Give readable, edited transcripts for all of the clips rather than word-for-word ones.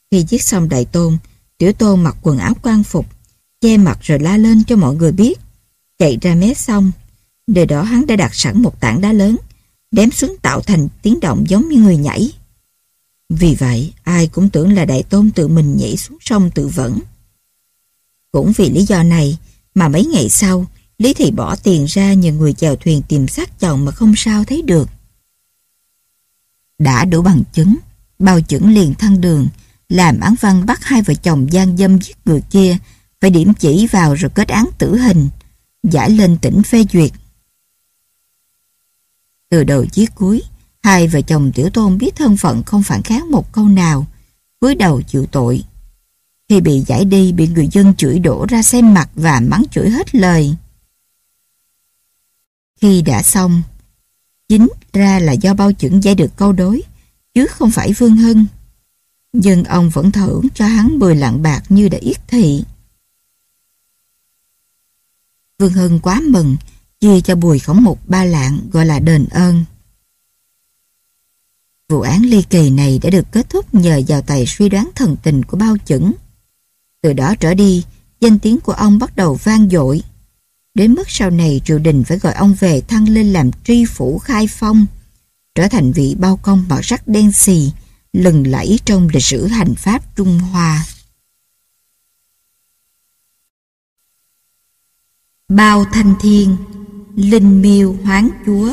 Khi giết xong Đại Tôn, Tiểu Tôn mặc quần áo quan phục, che mặt rồi la lên cho mọi người biết. Chạy ra mé sông, nơi đó hắn đã đặt sẵn một tảng đá lớn, đém xuống tạo thành tiếng động giống như người nhảy. Vì vậy, ai cũng tưởng là Đại Tôn tự mình nhảy xuống sông tự vẫn. Cũng vì lý do này mà mấy ngày sau, Lý Thị bỏ tiền ra nhờ người chèo thuyền tìm xác chồng mà không sao thấy được. Đã đủ bằng chứng, Bao Chững liền thăng đường, làm án văn bắt hai vợ chồng gian dâm giết người kia, phải điểm chỉ vào rồi kết án tử hình, giải lên tỉnh phê duyệt. Từ đầu chí cuối, hai vợ chồng Tiểu Tôn biết thân phận không phản kháng một câu nào, cúi đầu chịu tội. Khi bị giải đi, bị người dân chửi đổ ra xem mặt và mắng chửi hết lời. Khi đã xong, chính ra là do Bao Chững giải được câu đối, chứ không phải Vương Hân. Nhưng ông vẫn thưởng cho hắn 10 lạng bạc như đã yết thị. Vương Hân quá mừng, chia cho Bùi Khổng Mục 3 lạng gọi là đền ơn. Vụ án ly kỳ này đã được kết thúc nhờ vào tài suy đoán thần tình của Bao Chững. Từ đó trở đi, danh tiếng của ông bắt đầu vang dội. Đến mức sau này triều đình phải gọi ông về thăng lên làm tri phủ Khai Phong, trở thành vị bao công màu sắc đen xì, lừng lẫy trong lịch sử hành pháp Trung Hoa. Bao Thanh Thiên, Linh Miêu Hoán Chúa.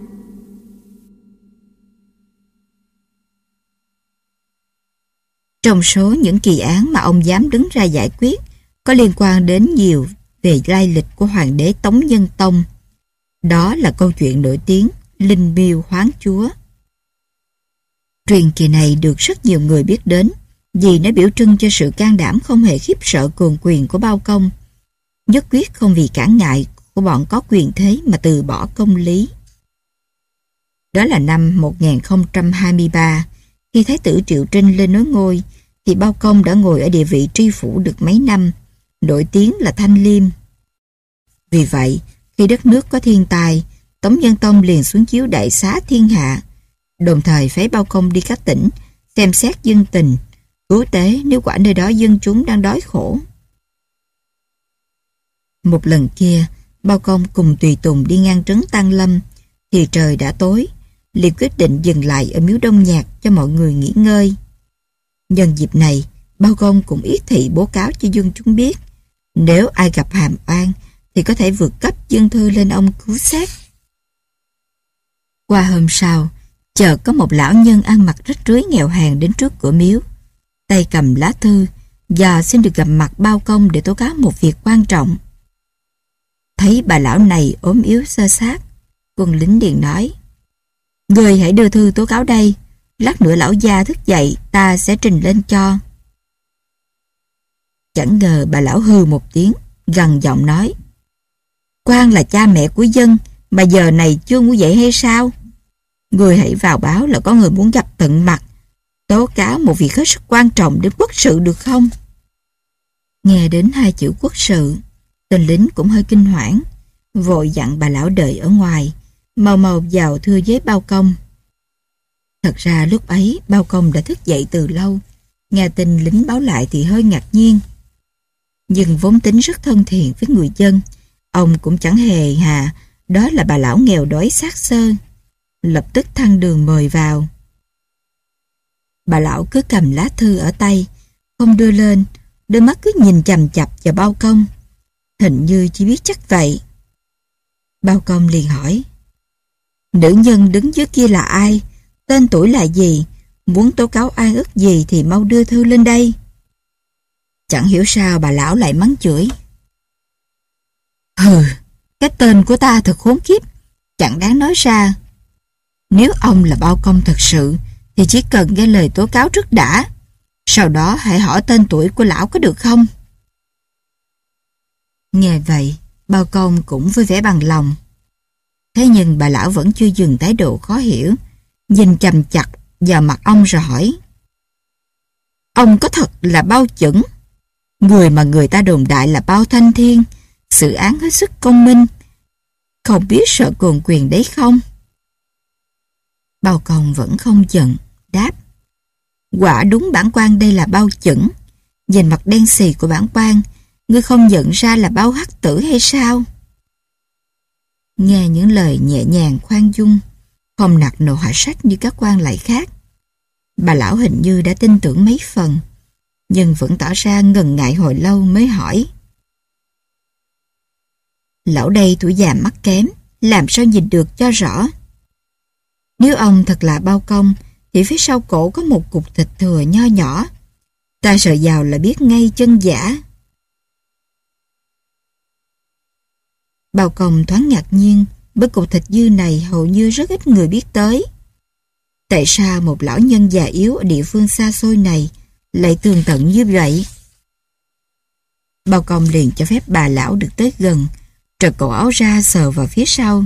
Trong số những kỳ án mà ông dám đứng ra giải quyết, có liên quan đến nhiều về lai lịch của Hoàng đế Tống Nhân Tông. Đó là câu chuyện nổi tiếng Linh Miêu Hoán Chúa. Truyền kỳ này được rất nhiều người biết đến vì nó biểu trưng cho sự can đảm không hề khiếp sợ cường quyền của Bao Công, nhất quyết không vì cản ngại của bọn có quyền thế mà từ bỏ công lý. Đó là năm 1023, khi Thái tử Triệu Trinh lên nối ngôi, thì Bao Công đã ngồi ở địa vị tri phủ được mấy năm, nổi tiếng là Thanh Liêm. Vì vậy, khi đất nước có thiên tai, Tống Nhân Tông liền xuống chiếu đại xá thiên hạ, đồng thời phái Bao Công đi các tỉnh, xem xét dân tình, cứu tế nếu quả nơi đó dân chúng đang đói khổ. Một lần kia, Bao Công cùng tùy tùng đi ngang trấn Tăng Lâm, thì trời đã tối, liền quyết định dừng lại ở miếu Đông Nhạc cho mọi người nghỉ ngơi. Nhân dịp này, Bao Công cũng yết thị bố cáo cho dân chúng biết, nếu ai gặp hàm oan thì có thể vượt cấp dân thư lên ông cứu xét. Qua hôm sau, chợt có một lão nhân ăn mặc rách rưới nghèo hèn đến trước cửa miếu, tay cầm lá thư, và xin được gặp mặt Bao Công để tố cáo một việc quan trọng. Thấy bà lão này ốm yếu xơ xác, quân lính liền nói: "Người hãy đưa thư tố cáo đây, lát nữa lão gia thức dậy ta sẽ trình lên cho." Chẳng ngờ bà lão hừ một tiếng, gằn giọng nói: "Quan là cha mẹ của dân mà giờ này chưa ngủ dậy hay sao? Người hãy vào báo là có người muốn gặp tận mặt, tố cáo một việc hết sức quan trọng đến quốc sự được không?" Nghe đến hai chữ quốc sự, tên lính cũng hơi kinh hoảng, vội dặn bà lão đợi ở ngoài, mau mau vào thưa với Bao Công. Thật ra lúc ấy Bao Công đã thức dậy từ lâu, nghe tin lính báo lại thì hơi ngạc nhiên. Nhưng vốn tính rất thân thiện với người dân, ông cũng chẳng hề hà đó là bà lão nghèo đói xác xơ, lập tức thăng đường mời vào. Bà lão cứ cầm lá thư ở tay, không đưa lên, đôi mắt cứ nhìn chằm chằm vào Bao Công, hình như chỉ biết chắc vậy. Bao Công liền hỏi: "Nữ nhân đứng dưới kia là ai? Tên tuổi là gì? Muốn tố cáo oan ức gì thì mau đưa thư lên đây." Chẳng hiểu sao bà lão lại mắng chửi: "Hừ, cái tên của ta thật khốn kiếp, chẳng đáng nói ra. Nếu ông là Bao Công thật sự thì chỉ cần nghe lời tố cáo trước đã, sau đó hãy hỏi tên tuổi của lão có được không?" Nghe vậy, Bao Công cũng vui vẻ bằng lòng. Thế nhưng bà lão vẫn chưa dừng thái độ khó hiểu, nhìn chằm chặt vào mặt ông rồi hỏi: "Ông có thật là Bao Chững, người mà người ta đồn đại là Bao Thanh Thiên, xử án hết sức công minh, không biết sợ cường quyền đấy không?" Bao Công vẫn không giận, đáp: Quả đúng bản quan đây là bao chững. Nhìn mặt đen xì của bản quan, ngươi không nhận ra là bao hắc tử hay sao? Nghe những lời nhẹ nhàng khoan dung, không nặng nộ hạ sách như các quan lại khác, bà lão hình như đã tin tưởng mấy phần, nhưng vẫn tỏ ra ngần ngại hồi lâu mới hỏi. Lão đây tuổi già mắt kém, làm sao nhìn được cho rõ? Nếu ông thật là bao công, thì phía sau cổ có một cục thịt thừa nho nhỏ. Ta sợ vào là biết ngay chân giả. Bao công thoáng ngạc nhiên, bởi cục thịt dư này hầu như rất ít người biết tới. Tại sao một lão nhân già yếu ở địa phương xa xôi này lại tường tận như vậy? Bao công liền cho phép bà lão được tới gần, trật cổ áo ra sờ vào phía sau.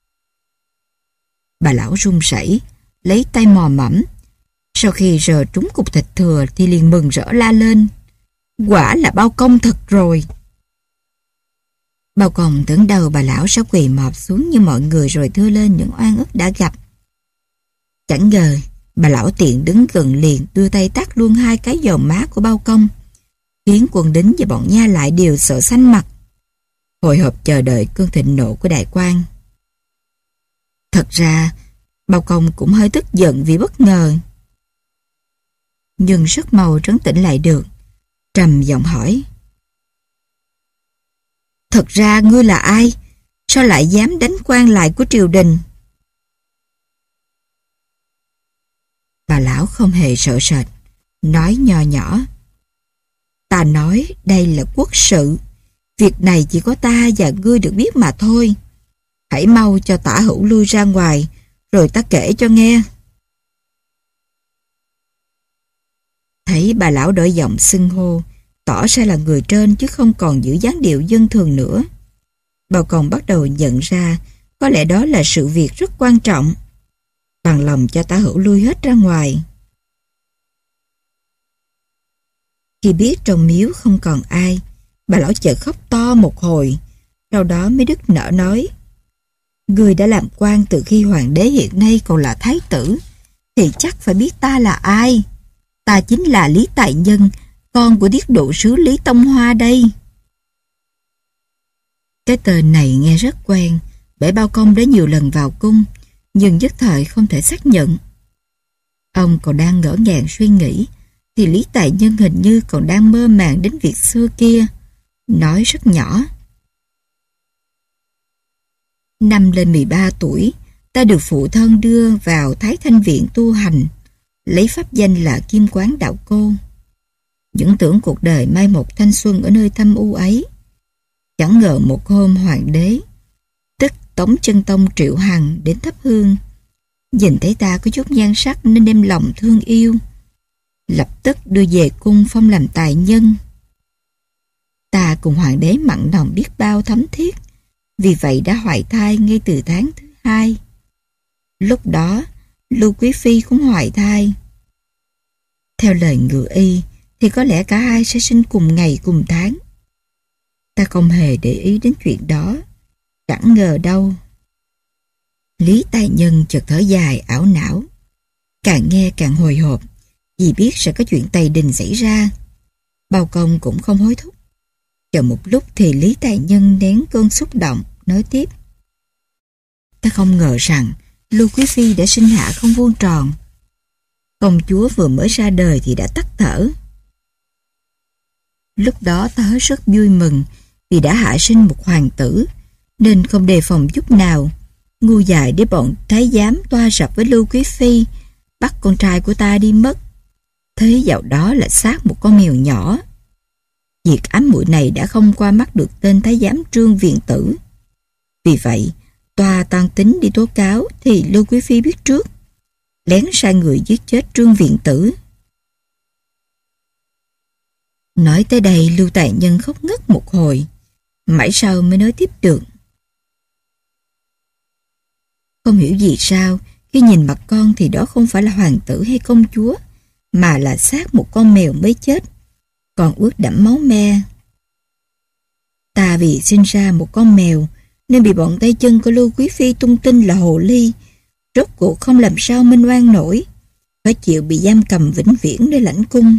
Bà lão run rẩy, lấy tay mò mẫm. Sau khi rờ trúng cục thịt thừa thì liền mừng rỡ la lên. Quả là bao công thật rồi. Bao công tưởng đầu bà lão sẽ quỳ mọp xuống như mọi người rồi thưa lên những oan ức đã gặp. Chẳng ngờ, bà lão tiện đứng gần liền đưa tay tát luôn 2 cái vào má của bao công, khiến quân đính và bọn nha lại đều sợ xanh mặt, hồi hộp chờ đợi cơn thịnh nộ của đại quan. Thật ra, bao công cũng hơi tức giận vì bất ngờ. Nhưng rất mau trấn tĩnh lại được, trầm giọng hỏi. Thật ra ngươi là ai? Sao lại dám đánh quan lại của triều đình? Bà lão không hề sợ sệt, nói nho nhỏ. Ta nói đây là quốc sự. Việc này chỉ có ta và ngươi được biết mà thôi. Hãy mau cho Tả Hữu lui ra ngoài, rồi ta kể cho nghe. Thấy bà lão đổi giọng xưng hô, tỏ ra là người trên chứ không còn giữ dáng điệu dân thường nữa. Bao công bắt đầu nhận ra có lẽ đó là sự việc rất quan trọng. Bằng lòng cho Tả Hữu lui hết ra ngoài. Khi biết trong miếu không còn ai, bà lão chợt khóc to một hồi, sau đó mới đứt nở nói. Người đã làm quan từ khi hoàng đế hiện nay còn là thái tử, thì chắc phải biết ta là ai. Ta chính là Lý Tài Nhân, con của tiết độ sứ Lý Tông Hoa đây. Cái tên này nghe rất quen, bởi bao công đã nhiều lần vào cung, nhưng nhất thời không thể xác nhận. Ông còn đang ngỡ ngàng suy nghĩ, thì Lý Tài Nhân hình như còn đang mơ màng đến việc xưa kia, nói rất nhỏ. Năm lên 13 tuổi, ta được phụ thân đưa vào Thái Thanh Viện tu hành, lấy pháp danh là Kim Quán Đạo Cô. Những tưởng cuộc đời mai một thanh xuân ở nơi thâm u ấy. Chẳng ngờ một hôm hoàng đế, tức Tống Chân Tông Triệu Hằng đến thắp hương, nhìn thấy ta có chút nhan sắc nên đem lòng thương yêu, lập tức đưa về cung phong làm tài nhân. Ta cùng hoàng đế mặn nồng biết bao thấm thiết, vì vậy đã hoài thai ngay từ tháng thứ 2. Lúc đó, Lưu Quý Phi cũng hoài thai. Theo lời ngự y, thì có lẽ cả hai sẽ sinh cùng ngày cùng tháng. Ta không hề để ý đến chuyện đó, chẳng ngờ đâu. Lý Tài Nhân chợt thở dài ảo não, càng nghe càng hồi hộp, vì biết sẽ có chuyện tày đình xảy ra. Bao công cũng không hối thúc. Chờ một lúc thì Lý Tài Nhân nén cơn xúc động, nói tiếp. Ta không ngờ rằng Lưu Quý Phi đã sinh hạ không vuông tròn. Công chúa vừa mới ra đời thì đã tắt thở. Lúc đó ta hết sức vui mừng vì đã hạ sinh một hoàng tử, nên không đề phòng chút nào, ngu dại để bọn thái giám toa rập với Lưu Quý Phi, bắt con trai của ta đi mất. Thế dạo đó là xác một con mèo nhỏ. Việc ám muội này đã không qua mắt được tên thái giám Trương Viện Tử. Vì vậy, tòa toan tính đi tố cáo thì Lưu Quý Phi biết trước, lén sai người giết chết Trương Viện Tử. Nói tới đây, Lưu Tài Nhân khóc ngất một hồi, mãi sau mới nói tiếp được. Không hiểu vì sao, khi nhìn mặt con thì đó không phải là hoàng tử hay công chúa, mà là xác một con mèo mới chết, còn ướt đẫm máu me. Ta vì sinh ra một con mèo, nên bị bọn tay chân của Lưu Quý Phi tung tin là hồ ly, rốt cuộc không làm sao minh oan nổi. phải chịu bị giam cầm vĩnh viễn nơi lãnh cung.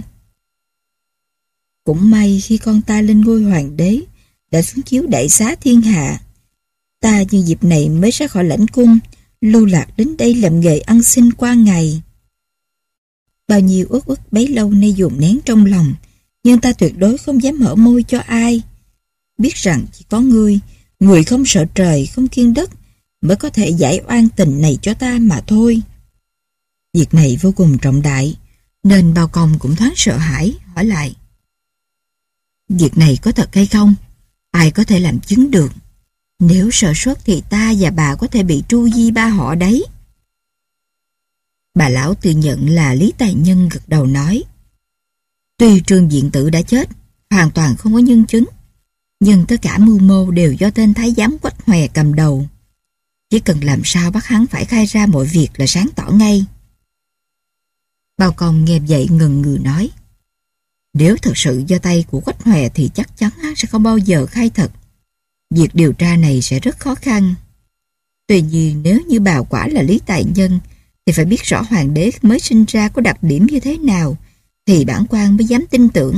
Cũng may khi con ta lên ngôi hoàng đế, đã xuống chiếu đại xá thiên hạ, ta nhân dịp này mới ra khỏi lãnh cung, lưu lạc đến đây làm nghề ăn xin qua ngày. Bao nhiêu uất ức bấy lâu nay dồn nén trong lòng, nhưng ta tuyệt đối không dám mở môi cho ai. Biết rằng chỉ có ngươi, người không sợ trời, không kiêng đất, mới có thể giải oan tình này cho ta mà thôi. Việc này vô cùng trọng đại, nên Bao Công cũng thoáng sợ hãi, hỏi lại. Việc này có thật hay không? Ai có thể làm chứng được? Nếu sơ suất thì ta và bà có thể bị tru di ba họ đấy. Bà lão tự nhận là Lý Tài Nhân, gật đầu nói. Tuy Trương Diện Tử đã chết, hoàn toàn không có nhân chứng, nhưng tất cả mưu mô đều do tên thái giám Quách Hòe cầm đầu. Chỉ cần làm sao bắt hắn phải khai ra mọi việc là sáng tỏ ngay. Bao Công nghe vậy ngần ngừ nói. Nếu thật sự do tay của Quách Hòe thì chắc chắn hắn sẽ không bao giờ khai thật. Việc điều tra này sẽ rất khó khăn. Tuy nhiên nếu như bà quả là Lý Tài Nhân thì phải biết rõ hoàng đế mới sinh ra có đặc điểm như thế nào thì bản quan mới dám tin tưởng.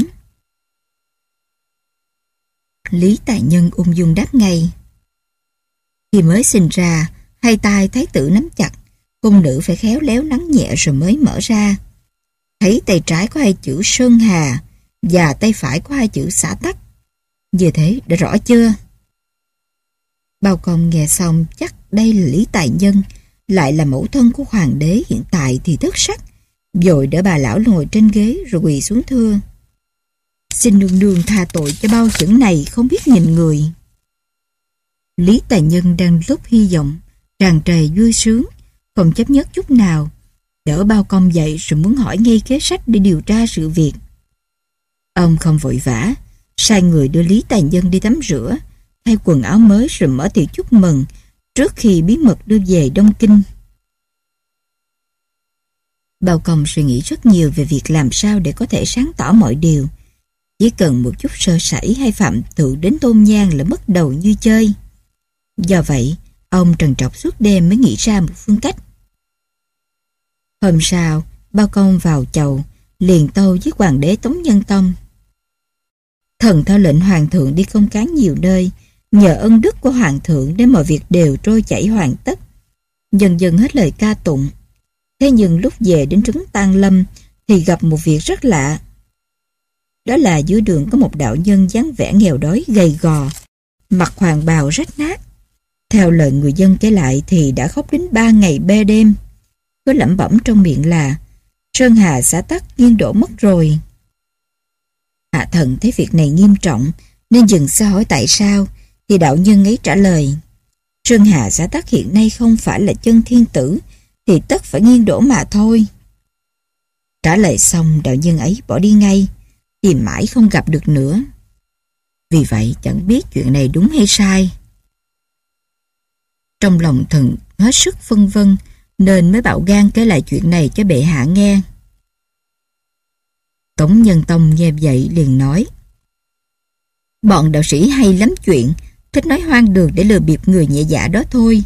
Lý Tài Nhân ung dung đáp ngay. Khi mới sinh ra, hai tay thái tử nắm chặt, cung nữ phải khéo léo nắn nhẹ rồi mới mở ra. Thấy tay trái có hai chữ Sơn Hà và tay phải có hai chữ Xã Tắc. Như thế đã rõ chưa? Bao Công nghe xong chắc đây là Lý Tài Nhân, lại là mẫu thân của hoàng đế hiện tại thì thất sắc, vội đỡ bà lão ngồi trên ghế rồi quỳ xuống thưa. Xin nương nương tha tội cho bao chững này không biết nhìn người. Lý Tài Nhân đang lúc hy vọng, tràn trề vui sướng, không chấp nhất chút nào, đỡ Bao Công dậy rồi muốn hỏi ngay kế sách để điều tra sự việc. Ông không vội vã, sai người đưa Lý Tài Nhân đi tắm rửa, thay quần áo mới rồi mở tiệc chúc mừng trước khi bí mật đưa về Đông Kinh. Bao Công suy nghĩ rất nhiều về việc làm sao để có thể sáng tỏ mọi điều. Chỉ cần một chút sơ sẩy hay phạm thượng đến tôn nhang là mất đầu như chơi. Do vậy, ông trằn trọc suốt đêm mới nghĩ ra một phương cách. Hôm sau, Bao Công vào chầu, liền tâu với hoàng đế Tống Nhân Tông. Thần theo lệnh hoàng thượng đi công cán nhiều nơi, nhờ ân đức của hoàng thượng để mọi việc đều trôi chảy hoàn tất. Dần dần hết lời ca tụng. Thế nhưng lúc về đến trấn Tang Lâm thì gặp một việc rất lạ. Đó là dưới đường có một đạo nhân dáng vẻ nghèo đói gầy gò, mặc hoàng bào rách nát. Theo lời người dân kể lại thì đã khóc đến 3 ngày 3 đêm. Cứ lẩm bẩm trong miệng là Sơn Hà Xã Tắc nghiêng đổ mất rồi. Hạ thần thấy việc này nghiêm trọng nên dừng xa hỏi tại sao, thì đạo nhân ấy trả lời Sơn Hà Xã Tắc hiện nay không phải là chân thiên tử thì tất phải nghiêng đổ mà thôi. Trả lời xong đạo nhân ấy bỏ đi ngay, tìm mãi không gặp được nữa. Vì vậy chẳng biết chuyện này đúng hay sai. Trong lòng thần hết sức phân vân nên mới bạo gan kể lại chuyện này cho bệ hạ nghe. Tống Nhân Tông nghe vậy liền nói: Bọn đạo sĩ hay lắm chuyện, thích nói hoang đường để lừa bịp người nhẹ dạ đó thôi.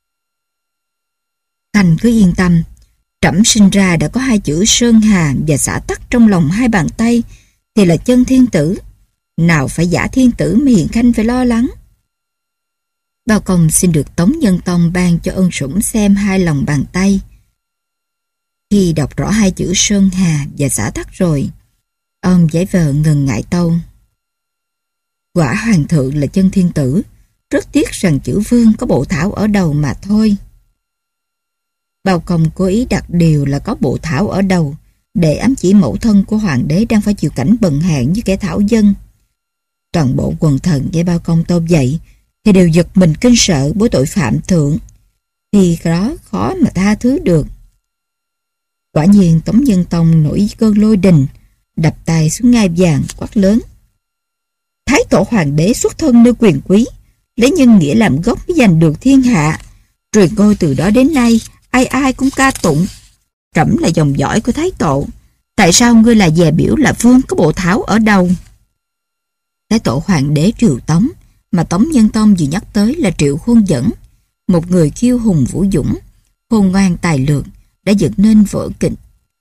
Thành cứ yên tâm, trẫm sinh ra đã có hai chữ Sơn Hà và Xã Tắc trong lòng hai bàn tay thì là chân thiên tử, nào phải giả thiên tử mà Hiền Khanh phải lo lắng. Bao Công xin được Tống Nhân Tông ban cho ân sủng xem hai lòng bàn tay. Khi đọc rõ hai chữ Sơn Hà và Xã Tắc rồi, ông giải vờ ngần ngại tâu: Quả hoàng thượng là chân thiên tử, rất tiếc rằng chữ vương có bộ thảo ở đầu mà thôi. Bao Công cố ý đặt điều là có bộ thảo ở đầu để ám chỉ mẫu thân của hoàng đế đang phải chịu cảnh bần hạn như kẻ thảo dân. Toàn bộ quần thần nghe Bao Công tâu vậy thì đều giật mình kinh sợ bởi tội phạm thượng, thì đó khó mà tha thứ được. Quả nhiên Tống Nhân Tông nổi cơn lôi đình, đập tay xuống ngai vàng quát lớn: Thái tổ hoàng đế xuất thân nơi quyền quý, lấy nhân nghĩa làm gốc mới giành được thiên hạ, rồi ngôi từ đó đến nay ai ai cũng ca tụng. Trẫm là dòng dõi của thái tổ, tại sao ngươi là dè biểu là vương có bộ thảo ở đâu? Thái tổ hoàng đế Triều Tống mà Tống Nhân Tông vừa nhắc tới là Triệu Khuôn Dẫn, một người kiêu hùng vũ dũng, khôn ngoan tài lược, đã dựng nên vở kịch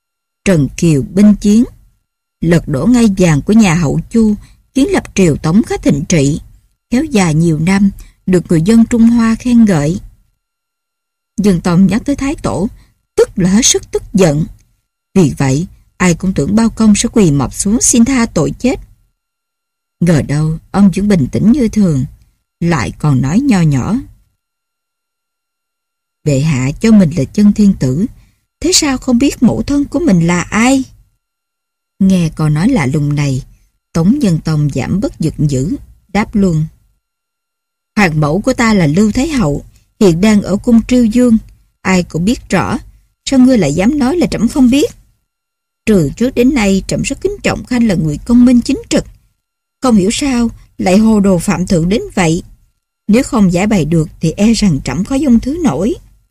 Trần Kiều binh chiến, lật đổ ngai vàng của nhà Hậu Chu, khiến lập triều Tống khá thịnh trị, kéo dài nhiều năm, được người dân Trung Hoa khen ngợi. Dương Tông nhắc tới Thái Tổ, tức là hết sức tức giận. Vì vậy, ai cũng tưởng Bao Công sẽ quỳ mọp xuống xin tha tội chết. Ngờ đâu, ông vẫn bình tĩnh như thường, lại còn nói nho nhỏ. Bệ hạ cho mình là chân thiên tử, thế sao không biết mẫu thân của mình là ai? Nghe câu nói lạ lùng này, Tống Nhân Tông giảm bớt giận dữ, đáp luôn. Hoàng mẫu của ta là Lưu Thái Hậu, hiện đang ở cung Triêu Dương, ai cũng biết rõ, sao ngươi lại dám nói là trẫm không biết? Từ trước đến nay trẫm rất kính trọng Khanh là người công minh chính trực, không hiểu sao lại hồ đồ phạm thượng đến vậy. Nếu không giải bày được thì e rằng trẫm khó dung thứ nổi.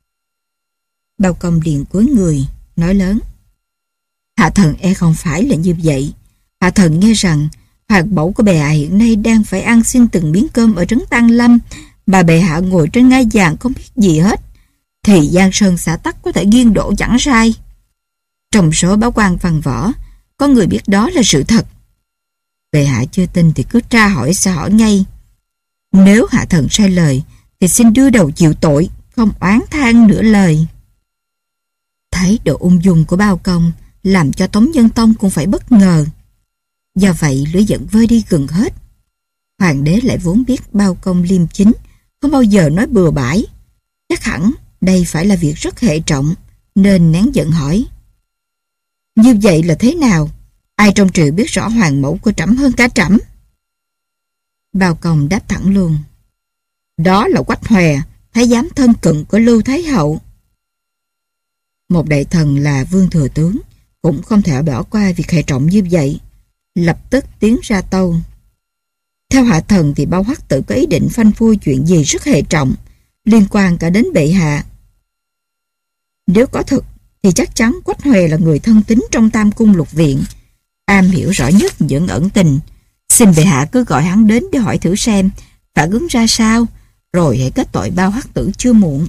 Bao Công liền cúi người, nói lớn. Hạ thần e không phải là như vậy. Hạ thần nghe rằng hoàng mẫu của bệ hạ hiện nay đang phải ăn xin từng miếng cơm ở trấn Tăng Lâm, mà bệ hạ ngồi trên ngai vàng không biết gì hết, thì Giang Sơn xã tắc có thể nghiêng đổ chẳng sai. Trong số báo quan văn võ, có người biết đó là sự thật. Bệ hạ chưa tin thì cứ tra hỏi sẽ hỏi ngay. Nếu hạ thần sai lời thì xin đưa đầu chịu tội, không oán than nửa lời. Thái độ ung dung của Bao Công làm cho Tống Nhân Tông cũng phải bất ngờ. Do vậy lửa giận vơi đi gần hết. Hoàng đế lại vốn biết Bao Công liêm chính, không bao giờ nói bừa bãi. Chắc hẳn đây phải là việc rất hệ trọng, nên nén giận hỏi. Như vậy là thế nào? Ai trong triều biết rõ hoàng mẫu của trẫm hơn cả trẫm? Bao Công đáp thẳng luôn. Đó là Quách Hòe, thái giám thân cận của Lưu Thái Hậu. Một đại thần là Vương Thừa Tướng cũng không thể bỏ qua việc hệ trọng như vậy, lập tức tiến ra tâu. Theo hạ thần thì Bao Hoắc Tử có ý định phanh phui chuyện gì rất hệ trọng, liên quan cả đến bệ hạ. Nếu có thực thì chắc chắn Quách Hòe là người thân tín trong Tam Cung Lục Viện, am hiểu rõ nhất những ẩn tình. Xin bệ hạ cứ gọi hắn đến để hỏi thử xem phản ứng ra sao, rồi hãy kết tội Bao Hoắc Tử chưa muộn.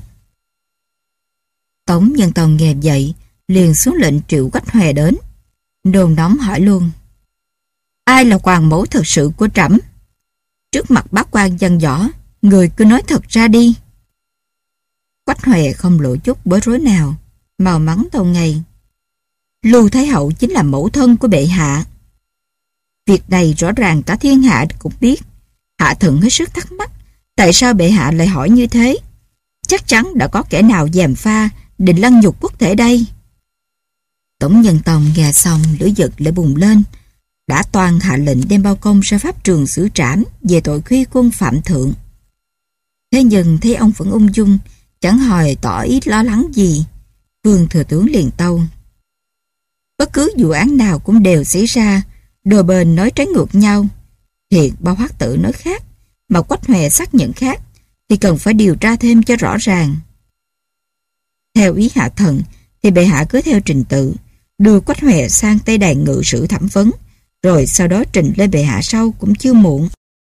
Tống Nhân Tông nghe vậy liền xuống lệnh triệu Quách Hòe đến, nôn nóng hỏi luôn. Ai là hoàng mẫu thật sự của trẫm? Trước mặt bác quan dân võ, người cứ nói thật ra đi. Quách Hòe không lộ chút bối rối nào, màu mắng tâu ngay. Lưu Thái Hậu chính là mẫu thân của bệ hạ. Việc này rõ ràng cả thiên hạ cũng biết. Hạ thần hết sức thắc mắc, tại sao bệ hạ lại hỏi như thế? Chắc chắn đã có kẻ nào gièm pha, định lăng nhục quốc thể đây. Tống Nhân Tông nghe xong lửa giận lại bùng lên, đã toan hạ lệnh đem Bao Công ra pháp trường xử trảm về tội khuy quân phạm thượng. Thế nhưng thấy ông vẫn ung dung, chẳng hề tỏ ý lo lắng gì, Vương Thừa Tướng liền tâu. Bất cứ vụ án nào cũng đều xảy ra, đôi bên nói trái ngược nhau. Hiện Bao Hoắc Tử nói khác, mà Quách Hòe xác nhận khác, thì cần phải điều tra thêm cho rõ ràng. Theo ý hạ thần, thì bệ hạ cứ theo trình tự, đưa Quách Hòe sang Tây Đàn ngự sử thẩm vấn, rồi sau đó trình lên bệ hạ sau cũng chưa muộn.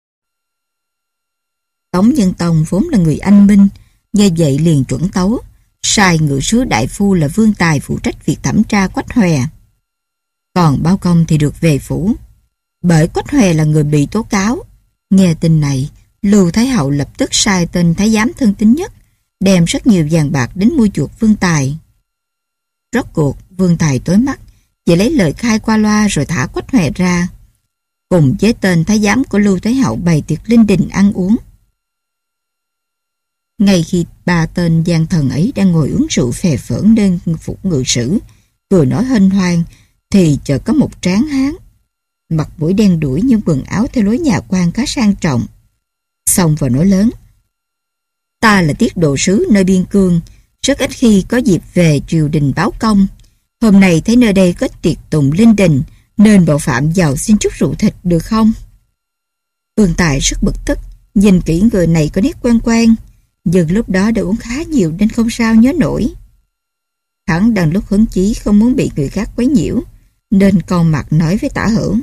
Tống Nhân Tông vốn là người anh minh, nghe vậy liền chuẩn tấu, sai ngự sứ đại phu là Vương Tài phụ trách việc thẩm tra Quách Hòe. Còn Bao Công thì được về phủ. Bởi Quách Hòe là người bị tố cáo. Nghe tin này, Lưu Thái Hậu lập tức sai tên thái giám thân tín nhất, đem rất nhiều vàng bạc đến mua chuộc Vương Tài. Rốt cuộc, Vương Tài tối mắt, chỉ lấy lời khai qua loa rồi thả Quách Hòe ra, cùng với tên thái giám của Lưu Thái Hậu bày tiệc linh đình ăn uống. Ngay khi ba tên gian thần ấy đang ngồi uống rượu phè phỡn bên phủ ngự sử, vừa nói hênh hoang, thì chợt có một tráng hán, mặt mũi đen đuổi nhưng quần áo theo lối nhà quan khá sang trọng, xông vào nói lớn. Ta là tiết độ sứ nơi biên cương, rất ít khi có dịp về triều đình báo công. Hôm nay thấy nơi đây có tiệc tùng linh đình, nên bộ phạm vào xin chút rượu thịt được không? Vương Tài rất bực tức, nhìn kỹ người này có nét quen quen, nhưng lúc đó đã uống khá nhiều nên không sao nhớ nổi. Hắn đang lúc hứng chí không muốn bị người khác quấy nhiễu, nên con mặt nói với Tả Hữu.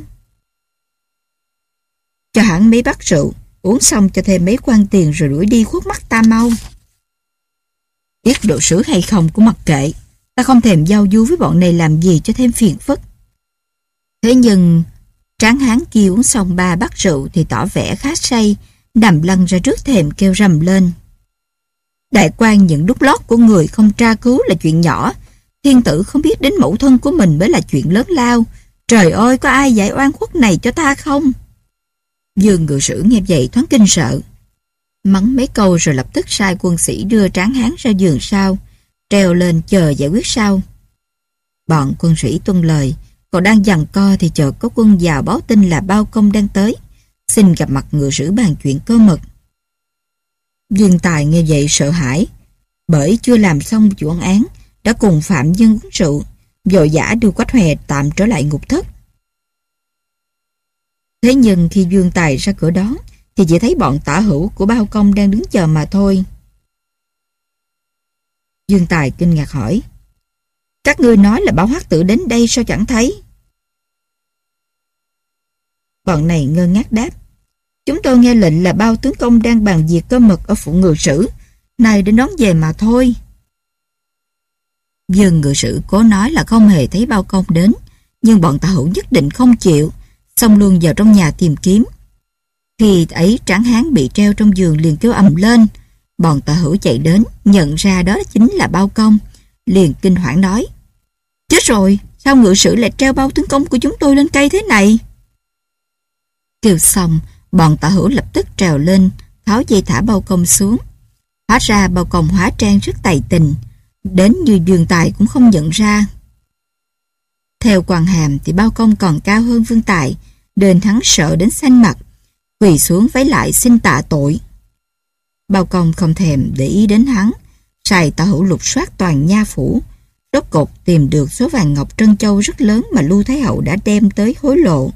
Cho hắn mấy bát rượu, uống xong cho thêm mấy quan tiền rồi đuổi đi khuất mắt ta mau. Tiết độ sứ hay không cũng mặc kệ, Ta không thèm giao du với bọn này làm gì cho thêm phiền phức. Thế nhưng tráng hán kia uống xong 3 bát rượu thì tỏ vẻ khá say, nằm lăn ra trước thềm kêu rầm lên. Đại quan những đút lót của người không tra cứu là chuyện nhỏ, thiên tử không biết đến mẫu thân của mình mới là chuyện lớn lao. Trời ơi, có ai giải oan khuất này cho ta không? Dương ngự sử nghe vậy thoáng kinh sợ, mắng mấy câu rồi lập tức sai quân sĩ đưa tráng hán ra giường sau, treo lên chờ giải quyết sau. Bọn quân sĩ tuân lời, còn đang giằng co thì chợt có quân vào báo tin là Bao Công đang tới, xin gặp mặt ngự sử bàn chuyện cơ mật. Dương Tài nghe vậy sợ hãi, bởi chưa làm xong vụ án đã cùng phạm nhân uống rượu, vội vã đưa Quách Hòe tạm trở lại ngục thất. Thế nhưng khi Dương Tài ra cửa đón thì chỉ thấy bọn tả hữu của Bao Công đang đứng chờ mà thôi. Dương Tài kinh ngạc hỏi: các ngươi nói là Bảo Hoắc Tử đến đây sao chẳng thấy? Bọn này ngơ ngác đáp: chúng tôi nghe lệnh là Bao tướng công đang bàn việc cơ mật ở phủ ngự sử, nay đến đón về mà thôi. Dương ngự sử cố nói là không hề thấy Bao Công đến, nhưng bọn tả hữu nhất định không chịu, xông luôn vào trong nhà tìm kiếm. Khi ấy tráng hán bị treo trong giường liền kêu ầm lên. Bọn tả hữu chạy đến, nhận ra đó chính là Bao Công, liền kinh hoảng nói: chết rồi, sao ngự sử lại treo Bao tướng công của chúng tôi lên cây thế này? Kêu xong, bọn tả hữu lập tức trèo lên, tháo dây thả Bao Công xuống. Hóa ra Bao Công hóa trang rất tài tình, đến như Dương Tài cũng không nhận ra. Theo quan hàm thì Bao Công còn cao hơn Vương Tài, nên hắn sợ đến xanh mặt, quỳ xuống vái lại xin tạ tội. Bao Công không thèm để ý đến hắn, sai tả hữu lục soát toàn nha phủ, rốt cục tìm được số vàng ngọc trân châu rất lớn mà Lưu Thái Hậu đã đem tới hối lộ.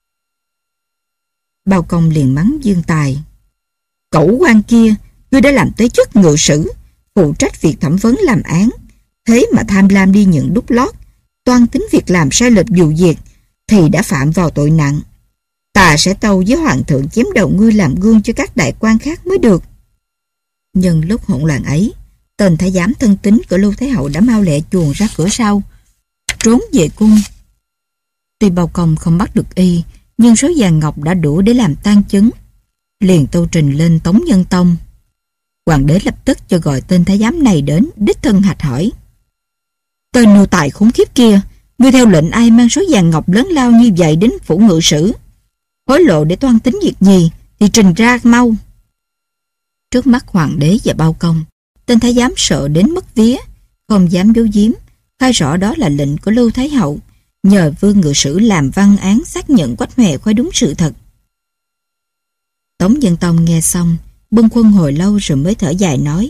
Bao Công liền mắng Dương Tài: cẩu quan kia, ngươi đã làm tới chức ngự sử, phụ trách việc thẩm vấn làm án, thế mà tham lam đi nhận đút lót, toan tính việc làm sai lệch vụ việc, thì đã phạm vào tội nặng. Ta sẽ tâu với hoàng thượng chém đầu ngươi làm gương cho các đại quan khác mới được. Nhân lúc hỗn loạn ấy, tên thái giám thân tín của Lưu Thái Hậu đã mau lẹ chuồn ra cửa sau, trốn về cung. Tuy Bao Công không bắt được y, nhưng số vàng ngọc đã đủ để làm tang chứng, liền tâu trình lên Tống Nhân Tông. Hoàng đế lập tức cho gọi tên thái giám này đến, đích thân hạch hỏi: tên nô tài khốn khiếp kia, ngươi theo lệnh ai mang số vàng ngọc lớn lao như vậy đến phủ ngự sử? Hối lộ để toan tính việc gì thì trình ra mau. Trước mắt hoàng đế và Bao Công, tên thái giám sợ đến mất vía, không dám giấu giếm, khai rõ đó là lệnh của Lưu Thái Hậu, nhờ vương ngự sử làm văn án xác nhận Quách Hòe khoái đúng sự thật. Tống Nhân Tông nghe xong, bâng khuâng hồi lâu rồi mới thở dài nói: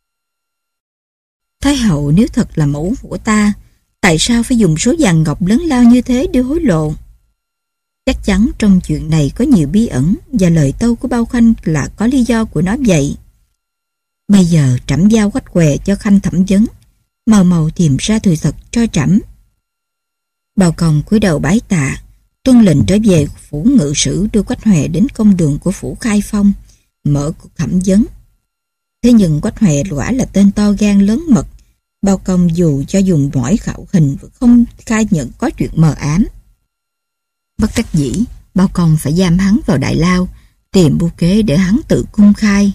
Thái Hậu nếu thật là mẫu của ta, tại sao phải dùng số vàng ngọc lớn lao như thế để hối lộ? Chắc chắn trong chuyện này có nhiều bí ẩn, và lời tâu của Bao Khanh là có lý do của nó vậy. Bây giờ trẫm giao Quách Hòe cho Khanh thẩm vấn, mau mau tìm ra sự thật cho trẫm. Bao Công cúi đầu bái tạ, tuân lệnh trở về phủ ngự sử, đưa Quách Hòe đến công đường của phủ Khai Phong, mở cuộc thẩm vấn. Thế nhưng Quách Hòe quả là tên to gan lớn mật, Bao Công dù cho dùng mọi khảo hình vẫn không khai nhận có chuyện mờ ám. Bất đắc dĩ, Bao Công phải giam hắn vào đại lao, tìm mưu kế để hắn tự cung khai.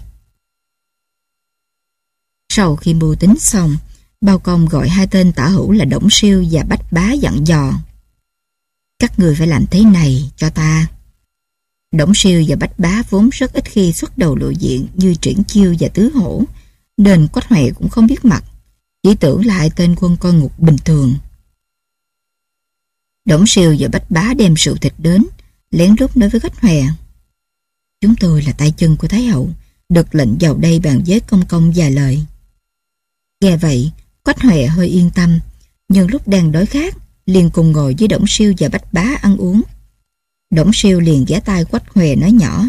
Sau khi mưu tính xong, Bao Công gọi hai tên tả hữu là Đổng Siêu và Bách Bá dặn dò: các người phải làm thế này cho ta. Đổng Siêu và Bách Bá vốn rất ít khi xuất đầu lộ diện như Triển Chiêu và Tứ Hổ, nên Quách Hòe cũng không biết mặt, chỉ tưởng là hai tên quân coi ngục bình thường. Đổng Siêu và Bách Bá đem rượu thịt đến, lén lút nói với Quách Hòe: chúng tôi là tay chân của Thái Hậu, được lệnh vào đây bàn với công công vài lời. Nghe vậy, Quách Hòe hơi yên tâm, nhưng lúc đang đói khát, liền cùng ngồi với Đổng Siêu và Bách Bá ăn uống. Đổng Siêu liền ghé tai Quách Hòe nói nhỏ: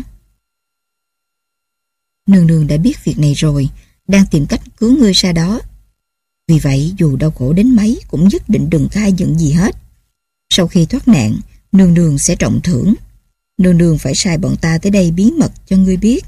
nương nương đã biết việc này rồi, đang tìm cách cứu ngươi ra đó. Vì vậy dù đau khổ đến mấy cũng nhất định đừng khai nhận gì hết. Sau khi thoát nạn, nương nương sẽ trọng thưởng. Nương nương phải sai bọn ta tới đây bí mật cho ngươi biết.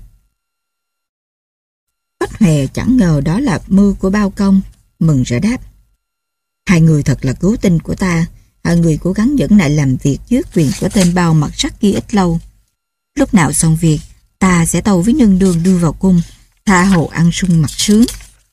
Quách Hòe chẳng ngờ đó là mưu của Bao Công, mừng rỡ đáp: Hai người thật là cứu tinh của ta. Hai người cố gắng nhẫn nại làm việc dưới quyền của tên bao mặt sắt kia ít lâu. Lúc nào xong việc, ta sẽ tâu với nương nương đưa vào cung, tha hồ ăn sung mặc sướng.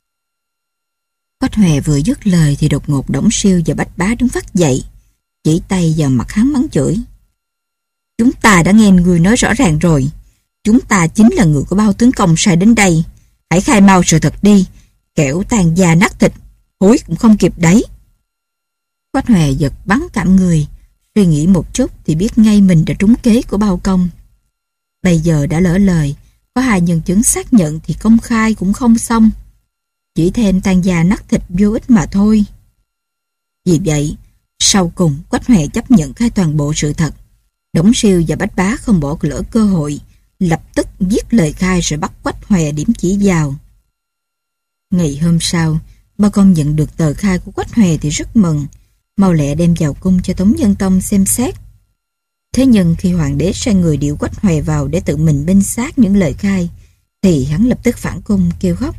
Quách Hòe vừa dứt lời thì đột ngột Đổng Siêu và Bách Bá đứng phắt dậy, chỉ tay vào mặt hắn mắng chửi. Chúng ta đã nghe người nói rõ ràng rồi. Chúng ta chính là người của bao tướng công sai đến đây. Hãy khai mau sự thật đi, kẻo tan da nát thịt, hối cũng không kịp đấy. Quách Hòe giật bắn cảm người, suy nghĩ một chút thì biết ngay mình đã trúng kế của bao công. Bây giờ đã lỡ lời, có hai nhân chứng xác nhận thì công khai cũng không xong. Chỉ thêm tan da nát thịt vô ích mà thôi. Vì vậy, sau cùng Quách Hòe chấp nhận khai toàn bộ sự thật. Đổng Siêu và Bách Bá không bỏ lỡ cơ hội, lập tức viết lời khai rồi bắt Quách Hòe điểm chỉ vào. Ngày hôm sau, bao công nhận được tờ khai của Quách Hòe thì rất mừng, mau lẹ đem vào cung cho Tống Nhân Tông xem xét. Thế nhưng khi hoàng đế sai người điệu Quách Hòe vào để tự mình minh xác những lời khai, thì hắn lập tức phản cung kêu khóc.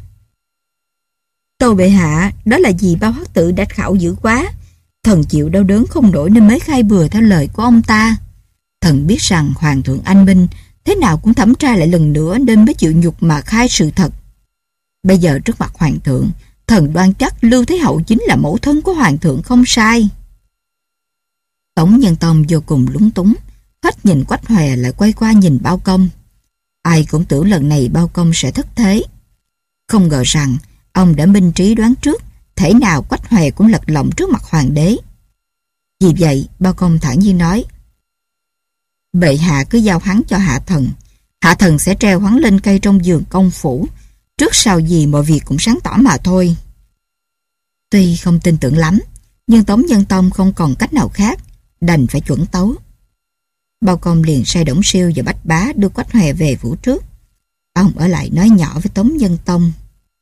Tâu bệ hạ, đó là vì bao hắc tử đã khảo dữ quá. Thần chịu đau đớn không nổi nên mới khai bừa theo lời của ông ta. Thần biết rằng hoàng thượng anh minh, thế nào cũng thẩm tra lại lần nữa nên mới chịu nhục mà khai sự thật. Bây giờ trước mặt hoàng thượng, thần đoan chắc Lưu Thái Hậu chính là mẫu thân của hoàng thượng không sai. Tống Nhân Tông vô cùng lúng túng, hết nhìn Quách Hòe lại quay qua nhìn bao công. Ai cũng tưởng lần này bao công sẽ thất thế. Không ngờ rằng ông đã minh trí đoán trước, thể nào Quách Hòe cũng lật lọng trước mặt hoàng đế. Vì vậy, bao công thản nhiên nói: Bệ hạ cứ giao hắn cho hạ thần sẽ treo hắn lên cây trong giường công phủ, trước sau gì mọi việc cũng sáng tỏ mà thôi. Tuy không tin tưởng lắm, nhưng Tống Nhân Tông không còn cách nào khác, đành phải chuẩn tấu. Bao công liền sai Đổng Siêu và Bách Bá đưa Quách Hòe về phủ trước. Ông ở lại nói nhỏ với Tống Nhân Tông.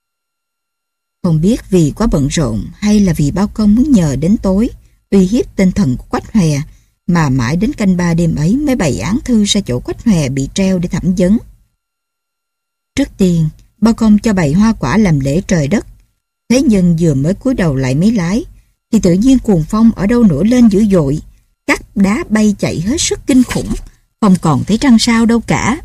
Không biết vì quá bận rộn hay là vì bao công muốn nhờ đến tối uy hiếp tinh thần của Quách Hòe mà mãi đến canh 3 đêm ấy mới bày án thư ra chỗ Quách Hòe bị treo để thẩm vấn. Trước tiên, bao công cho bày hoa quả làm lễ trời đất. Thế nhưng vừa mới cúi đầu lại mấy lái thì tự nhiên cuồng phong ở đâu nổi lên dữ dội, cát đá bay chạy hết sức kinh khủng, không còn thấy trăng sao đâu cả.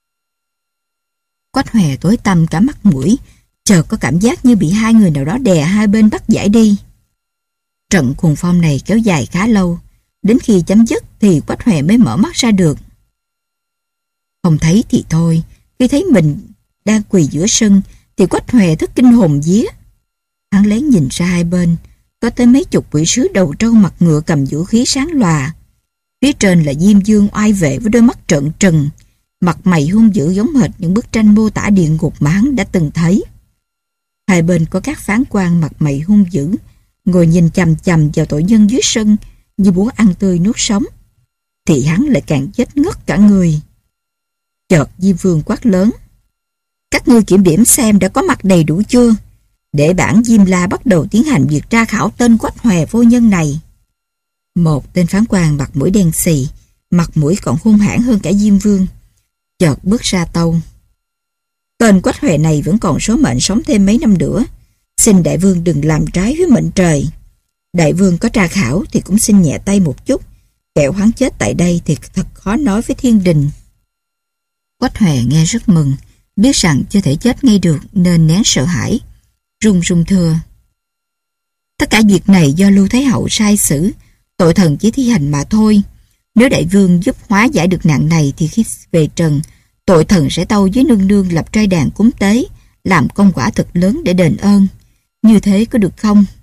Quách Hòe tối tăm cả mắt mũi, chợt có cảm giác như bị hai người nào đó đè hai bên bắt giải đi. Trận cuồng phong này kéo dài khá lâu, đến khi chấm dứt thì Quách Hòe mới mở mắt ra được. Không thấy thì thôi, khi thấy mình đang quỳ giữa sân thì Quách Hòe thất kinh hồn vía. Hắn lén nhìn ra hai bên, có tới mấy chục quỷ sứ đầu trâu mặt ngựa cầm vũ khí sáng lòa. Phía trên là Diêm Vương oai vệ với đôi mắt trợn trừng, mặt mày hung dữ giống hệt những bức tranh mô tả địa ngục mà hắn đã từng thấy. Hai bên có các phán quan mặt mày hung dữ, ngồi nhìn chằm chằm vào tội nhân dưới sân như muốn ăn tươi nuốt sống, thì hắn lại càng chết ngất cả người. Chợt Diêm Vương quát lớn: Các ngươi kiểm điểm xem đã có mặt đầy đủ chưa, để bản Diêm La bắt đầu tiến hành việc tra khảo tên Quách Hòe vô nhân này. Một tên phán quan mặt mũi đen xì, mặt mũi còn hung hãn hơn cả Diêm Vương, chợt bước ra tâu: Tên Quách Hòe này vẫn còn số mệnh sống thêm mấy năm nữa, xin đại vương đừng làm trái với mệnh trời. Đại vương có tra khảo thì cũng xin nhẹ tay một chút, kẻo hắn chết tại đây thì thật khó nói với thiên đình. Quách Hòe nghe rất mừng, biết rằng chưa thể chết ngay được nên nén sợ hãi, run run thưa: Tất cả việc này do Lưu Thái Hậu sai xử, tội thần chỉ thi hành mà thôi. Nếu đại vương giúp hóa giải được nạn này thì khi về trần, tội thần sẽ tâu với nương nương lập trai đàn cúng tế, làm công quả thật lớn để đền ơn. Như thế có được không?